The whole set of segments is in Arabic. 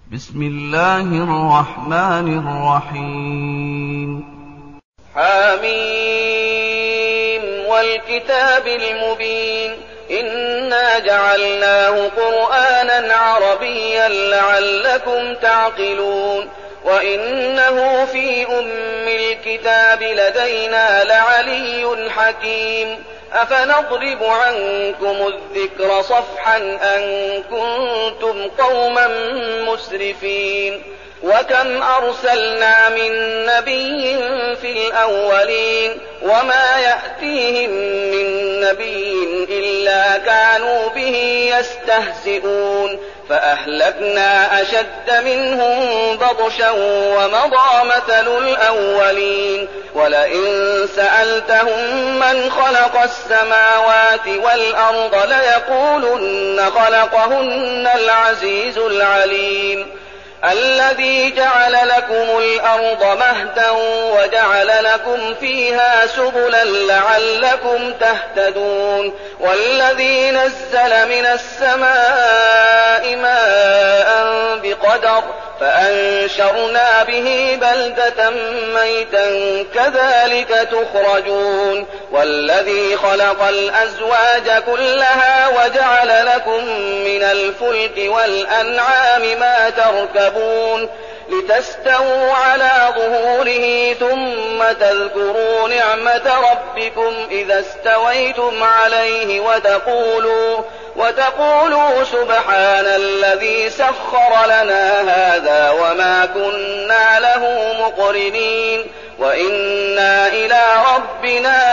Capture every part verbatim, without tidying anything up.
بسم الله الرحمن الرحيم. حميم والكتاب المبين إنا جعلناه قرآنا عربيا لعلكم تعقلون وإنه في أم الكتاب لدينا لعلي حكيم أفنضرب عنكم الذكر صفحا أن كنتم قوما مسرفين وكم أرسلنا من نبي في الأولين وما يأتيهم من نبي إلا كانوا به يستهزئون فأهلكنا أشد منهم بطشا ومضى مثل الأولين ولئن سألتهم من خلق السماوات والأرض ليقولن خلقهن العزيز العليم الذي جعل لكم الأرض مهدا وجعل لكم فيها سبلا لعلكم تهتدون والذي نزل من السماء ماء بقدر فأنشرنا به بلدة ميتا كذلك تخرجون والذي خلق الأزواج كلها وجعل لكم من الفلك والأنعام ما تركبون لتستووا على ظهوره ثم تذكروا نعمة ربكم إذا استويتم عليه وتقولوا, وتقولوا سبحان الذي سخر لنا هذا وما كنا له مقرنين وإنا إلى ربنا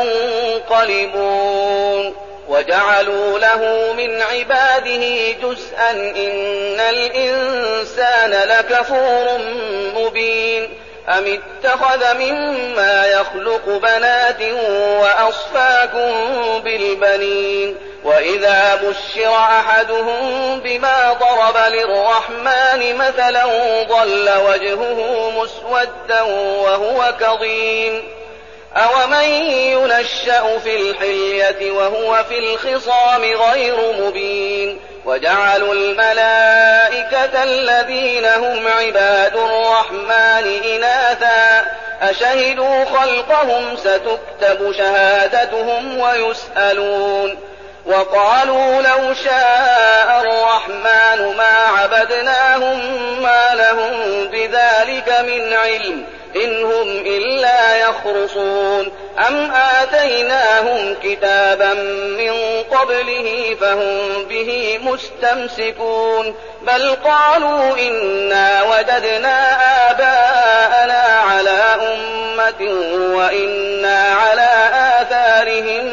لمنقلبون وجعلوا له من عباده جزءا إن الإنسان لكفور مبين أم اتخذ مما يخلق بنات وأصفاكم بالبنين وإذا بشر أحدهم بما ضرب للرحمن مثلا ظل وجهه مسودا وهو كظيم أومن ينشأ في الحلية وهو في الخصام غير مبين وجعلوا الملائكة الذين هم عباد الرحمن إناثا أشهدوا خلقهم ستكتب شهادتهم ويسألون وقالوا لو شاء الرحمن ما عبدناهم ما لهم بذلك من علم إن هم إلا يخرصون أم آتيناهم كتابا من قبله فهم به مستمسكون بل قالوا إنا وجدنا آباءنا على أمة وإنا على آثارهم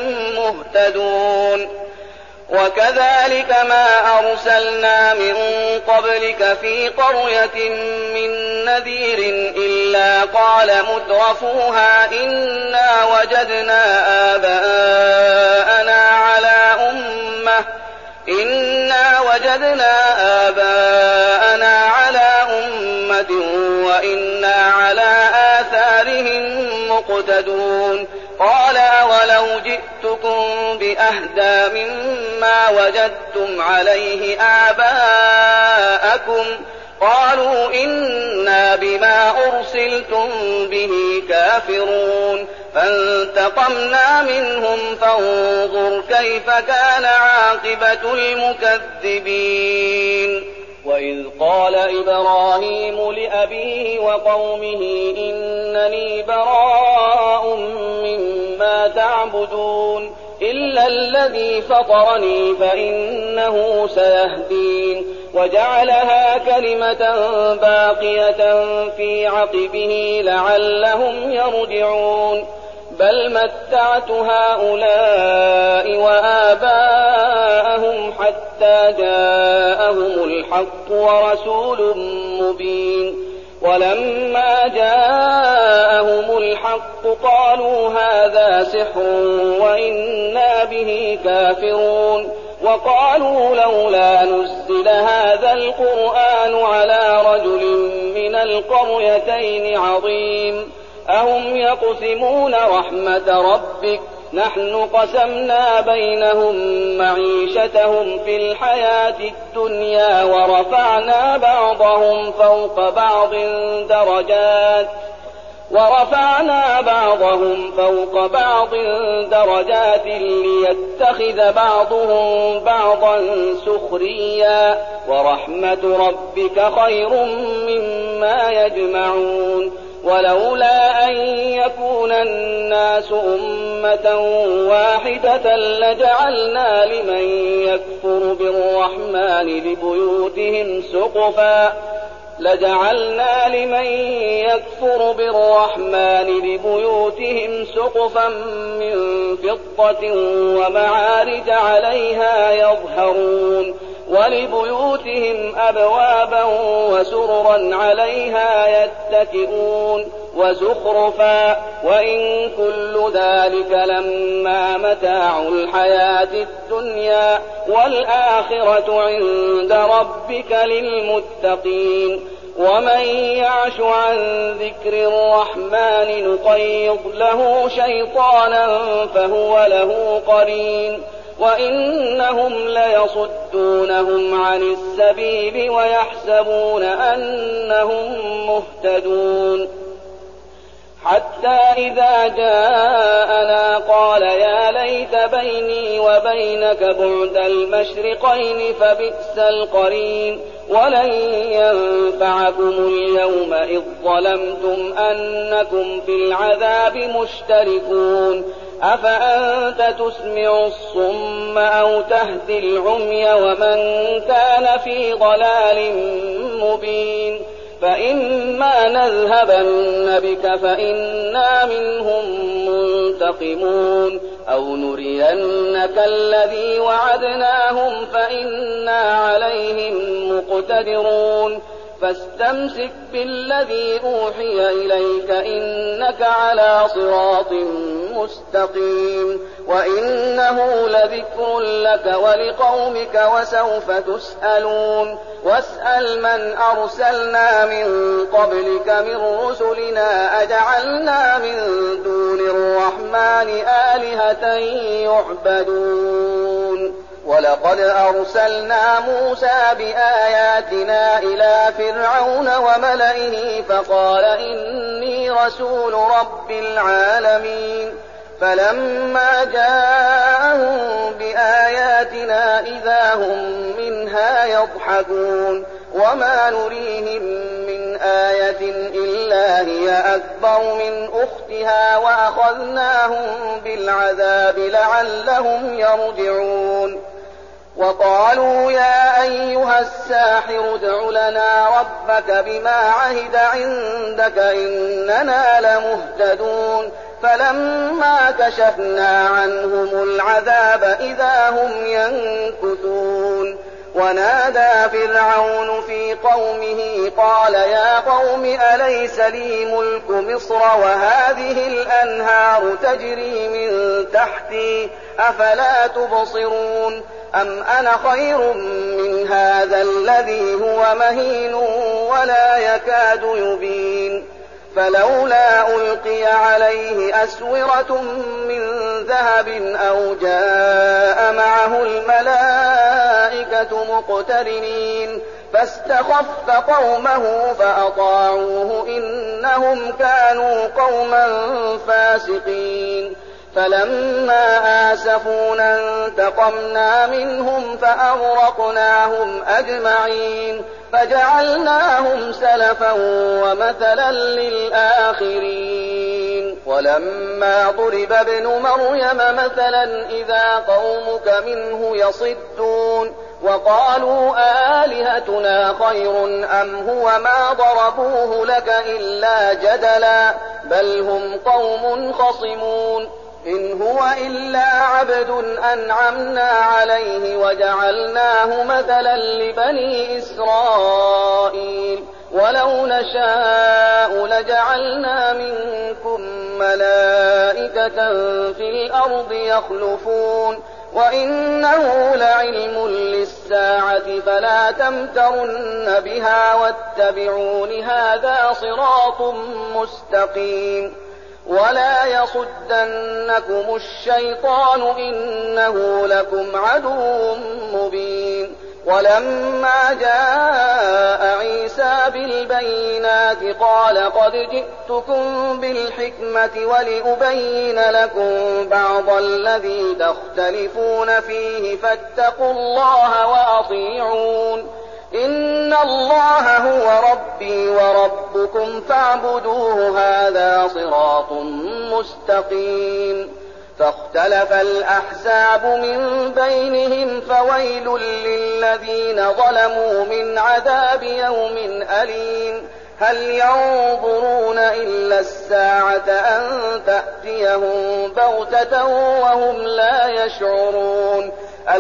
مهتدون وكذلك ما أرسلنا من قبلك في قرية من نذير إلا قال مترفوها إنا وجدنا آباءنا على أمة إنا وجدنا آباءنا على أمة وإنا على آثارهم مقتدون قال أولو جئتكم بأهدى مما وجدتم عليه آباءكم قالوا إنا بما أرسلتم به كافرون فانتقمنا منهم فانظر كيف كان عاقبة المكذبين وإذ قال إبراهيم لأبيه وقومه إنني براء مما تعبدون إلا الذي فطرني فإنه سيهدين وجعلها كلمة باقية في عقبه لعلهم يرجعون بل متعت هؤلاء وآباءهم حتى جاءهم الحق ورسول مبين ولما جاءهم الحق قالوا هذا سحر وإنا به كافرون وقالوا لولا نزل هذا القرآن على رجل من القريتين عظيم أهم يقسمون رحمة ربك نحن قسمنا بينهم معيشتهم في الحياة الدنيا ورفعنا بعضهم فوق بعض درجات ورفعنا بعضهم فوق بعض درجات ليتخذ بعضهم بعضا سخريا ورحمة ربك خير مما يجمعون ولولا أن يكون الناس أمة واحدة لجعلنا لمن يكفر بالرحمن لبيوتهم سقفا لجعلنا لمن يكفر بالرحمن لبيوتهم سقفا من فضة ومعارج عليها يظهرون ولبيوتهم أبوابا وسررا عليها يتكئون وزخرفا وإن كل ذلك لما متاع الحياة الدنيا والآخرة عند ربك للمتقين ومن يعش عن ذكر الرحمن نقيض له شيطانا فهو له قرين وإنهم ليصدونهم عن السبيل ويحسبون أنهم مهتدون حتى إذا جاءنا قال يا ليت بيني وبينك بعد المشرقين فبئس القرين ولن ينفعكم اليوم إذ ظلمتم أنكم في العذاب مشتركون أفأنت تسمع الصم أو تهدي العمي ومن كان في ضلال مبين فإما نذهبن بك فإنا منهم منتقمون أو نرينك الذي وعدناهم فإنا عليهم مقتدرون فاستمسك بالذي أوحي إليك إنك على صراط مستقيم وإنه لذكر لك ولقومك وسوف تسألون واسأل من أرسلنا من قبلك من رسلنا أجعلنا من دون الرحمن آلهة يعبدون ولقد أرسلنا موسى بآياتنا إلى فرعون وملئه فقال إني رسول رب العالمين فلما جاءهم بآياتنا إذا هم منها يضحكون وما نريهم من آية إلا هي أكبر من أختها وأخذناهم بالعذاب لعلهم يرجعون وقالوا يا أيها الساحر ادع لنا ربك بما عهد عندك إننا لمهتدون فلما كشفنا عنهم العذاب إذا هم ينكثون ونادى فرعون في قومه قال يا قوم أليس لي ملك مصر وهذه الأنهار تجري من تحتي أفلا تبصرون أم أنا خير من هذا الذي هو مهين ولا يكاد يبين فلولا ألقي عليه أسورة من ذهب أو جاء معه الملائكة مقترنين فاستخف قومه فأطاعوه إنهم كانوا قوما فاسقين فلما آسفونا انتقمنا منهم فأغرقناهم أجمعين فجعلناهم سلفا ومثلا للآخرين ولما ضرب ابن مريم مثلا إذا قومك منه يصدون وقالوا آلهتنا خير أم هو ما ضربوه لك إلا جدلا بل هم قوم خصمون إن هو إلا عبد أنعمنا عليه وجعلناه مثلا لبني إسرائيل ولو نشاء لجعلنا منكم ملائكة في الأرض يخلفون وإنه لعلم للساعة فلا تمترن بها واتبعون هذا صراط مستقيم ولا يصدنكم الشيطان إنه لكم عدو مبين. ولما جاء عيسى بالبينات قال قد جئتكم بالحكمة ولأبين لكم بعض الذي تختلفون فيه فاتقوا الله وأطيعون. إن الله هو ربي وربكم فاعبدوه هذا صراط مستقيم. فاختلف الأحزاب من بينهم فويل للذين ظلموا من عذاب يوم أليم. هل ينظرون إلا الساعة أن تأتيهم بغتة وهم لا يشعرون.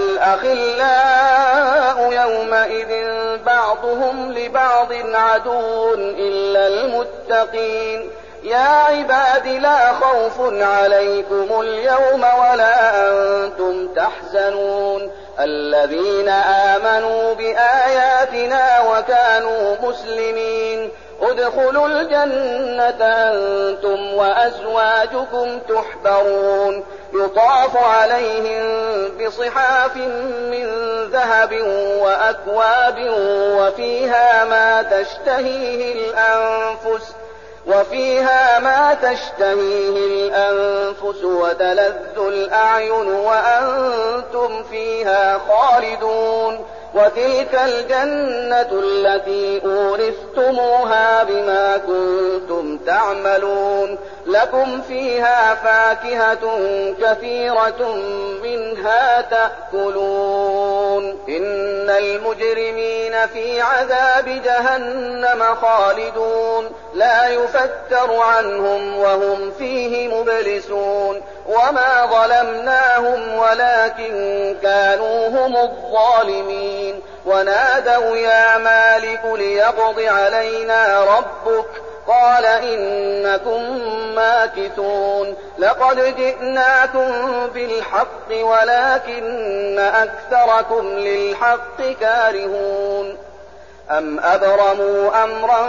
الأخلاء يومئذ بعضهم لبعض عدو إلا المتقين. يا عباد لا خوف عليكم اليوم ولا أنتم تحزنون الذين آمنوا بآياتنا وكانوا مسلمين ادخلوا الجنة أنتم وأزواجكم تحبرون يطاف عليهم بصحاف من ذهب وأكواب وفيها ما تشتهيه الأنفس وفيها ما تشتهيه الأنفس وتلذ الأعين وأنتم فيها خالدون. وتلك الجنة التي أورثتموها بما كنتم تعملون. لكم فيها فاكهة كثيرة منها تأكلون. إن المجرمين في عذاب جهنم خالدون لا يفتر عنهم وهم فيه مبلسون. وما ظلمناهم ولكن كانوا هم الظالمين. ونادوا يا مالك ليقض علينا ربك قال إنكم ماكثون. لقد جئناكم بالحق ولكن أكثركم للحق كارهون. أم أبرموا أمرا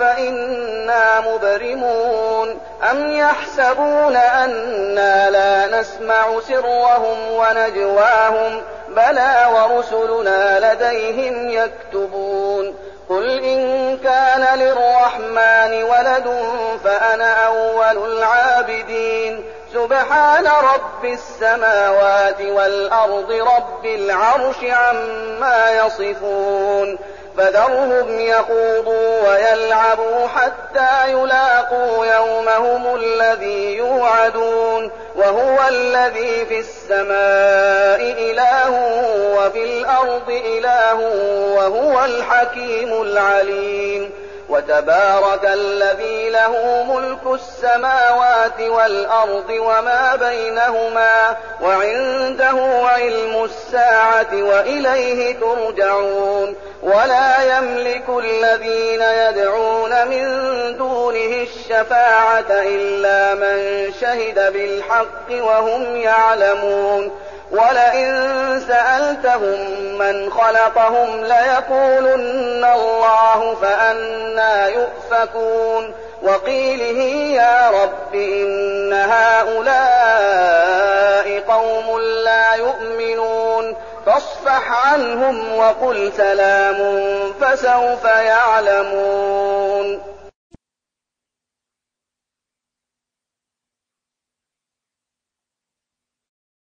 فإنا مبرمون. أم يحسبون أنا لا نسمع سرهم ونجواهم بلى ورسلنا لديهم يكتبون. قل إن كان للرحمن ولد فأنا أول العابدين. سبحان رب السماوات والأرض رب العرش عما يصفون. فذرهم يخوضوا ويلعبوا حتى يلاقوا يومهم الذي يوعدون. وهو الذي في السماء إله وفي الأرض إله وهو الحكيم العليم. وتبارك الذي له ملك السماوات والأرض وما بينهما وعنده علم الساعة وإليه ترجعون. ولا يملك الذين يدعون من دونه الشفاعة إلا من شهد بالحق وهم يعلمون. ولئن سألتهم من خلقهم ليقولن الله فأنى يؤفكون. وقيله يا رب إن هؤلاء قوم لا يؤمنون فاصفح عنهم وقل سلام فسوف يعلمون.